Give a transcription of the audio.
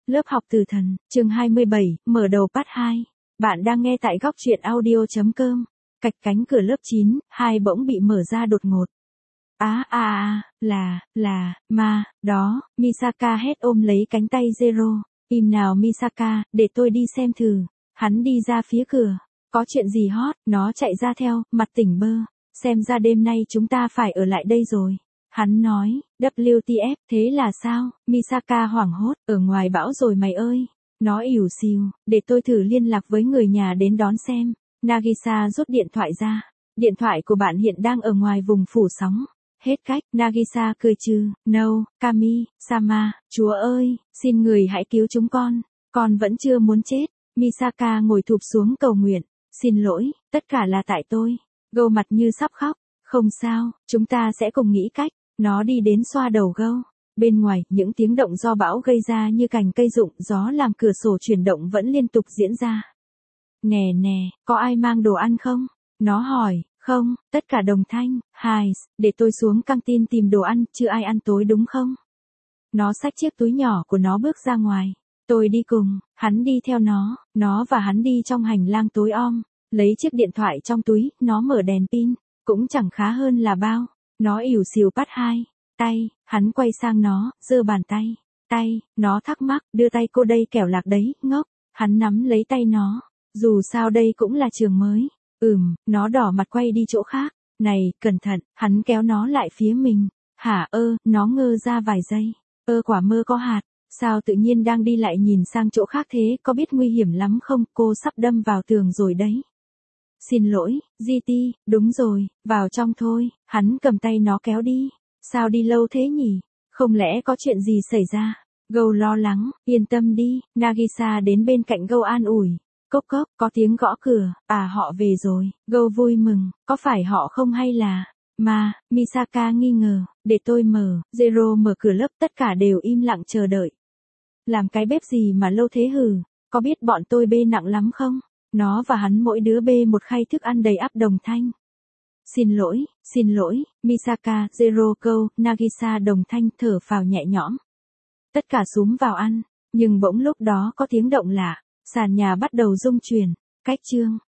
Lớp học từ thần, chương 27, mở đầu part 2. Bạn đang nghe tại góc truyện audio.com. Cạch cánh cửa lớp 9, hai bỗng bị mở ra đột ngột. Đó, Misaka hét ôm lấy cánh tay Zero. Im nào Misaka, để tôi đi xem thử. Hắn đi ra phía cửa. Có chuyện gì hot, nó chạy ra theo, mặt tỉnh bơ. Xem ra đêm nay chúng ta phải ở lại đây rồi. Hắn nói, WTF, thế là sao? Misaka hoảng hốt, ở ngoài bão rồi mày ơi. Nó ỉu xìu, để tôi thử liên lạc với người nhà đến đón xem. Nagisa rút điện thoại ra. Điện thoại của bạn hiện đang ở ngoài vùng phủ sóng. Hết cách, Nagisa cười trừ, no, Kami-sama, chúa ơi, xin người hãy cứu chúng con vẫn chưa muốn chết. Misaka ngồi thụp xuống cầu nguyện, xin lỗi, tất cả là tại tôi. Gâu mặt như sắp khóc, không sao, chúng ta sẽ cùng nghĩ cách. Nó đi đến xoa đầu Gâu. Bên ngoài, những tiếng động do bão gây ra như cành cây rụng gió làm cửa sổ chuyển động vẫn liên tục diễn ra. Nè, có ai mang đồ ăn không? Nó hỏi, không, tất cả đồng thanh, để tôi xuống căng tin tìm đồ ăn, chưa ai ăn tối đúng không? Nó xách chiếc túi nhỏ của nó bước ra ngoài. Tôi đi cùng, hắn đi theo nó và hắn đi trong hành lang tối om, lấy chiếc điện thoại trong túi, nó mở đèn pin, cũng chẳng khá hơn là bao. Nó ỉu xìu bắt tay, hắn quay sang nó, giơ bàn tay, nó thắc mắc, đưa tay cô đây kẻo lạc đấy, ngốc. Hắn nắm lấy tay nó, dù sao đây cũng là trường mới. Nó đỏ mặt quay đi chỗ khác. Này, cẩn thận, hắn kéo nó lại phía mình. Hả nó ngơ ra vài giây. Quả mơ có hạt, sao tự nhiên đang đi lại nhìn sang chỗ khác thế, có biết nguy hiểm lắm không, cô sắp đâm vào tường rồi đấy. Xin lỗi, GT, đúng rồi, vào trong thôi, hắn cầm tay nó kéo đi. Sao đi lâu thế nhỉ? Không lẽ có chuyện gì xảy ra? Gâu lo lắng, yên tâm đi, Nagisa đến bên cạnh Gâu an ủi. Cốc, có tiếng gõ cửa, họ về rồi, Gâu vui mừng, có phải họ không hay là... Misaka nghi ngờ, để tôi mở, Zero mở cửa lớp tất cả đều im lặng chờ đợi. Làm cái bếp gì mà lâu thế hử, có biết bọn tôi bê nặng lắm không? Nó và hắn mỗi đứa bê một khay thức ăn đầy ắp đồng thanh. Xin lỗi, Misaka, Zero Câu, Nagisa đồng thanh thở phào nhẹ nhõm. Tất cả xúm vào ăn, nhưng bỗng lúc đó có tiếng động lạ, sàn nhà bắt đầu rung chuyển. Cách chương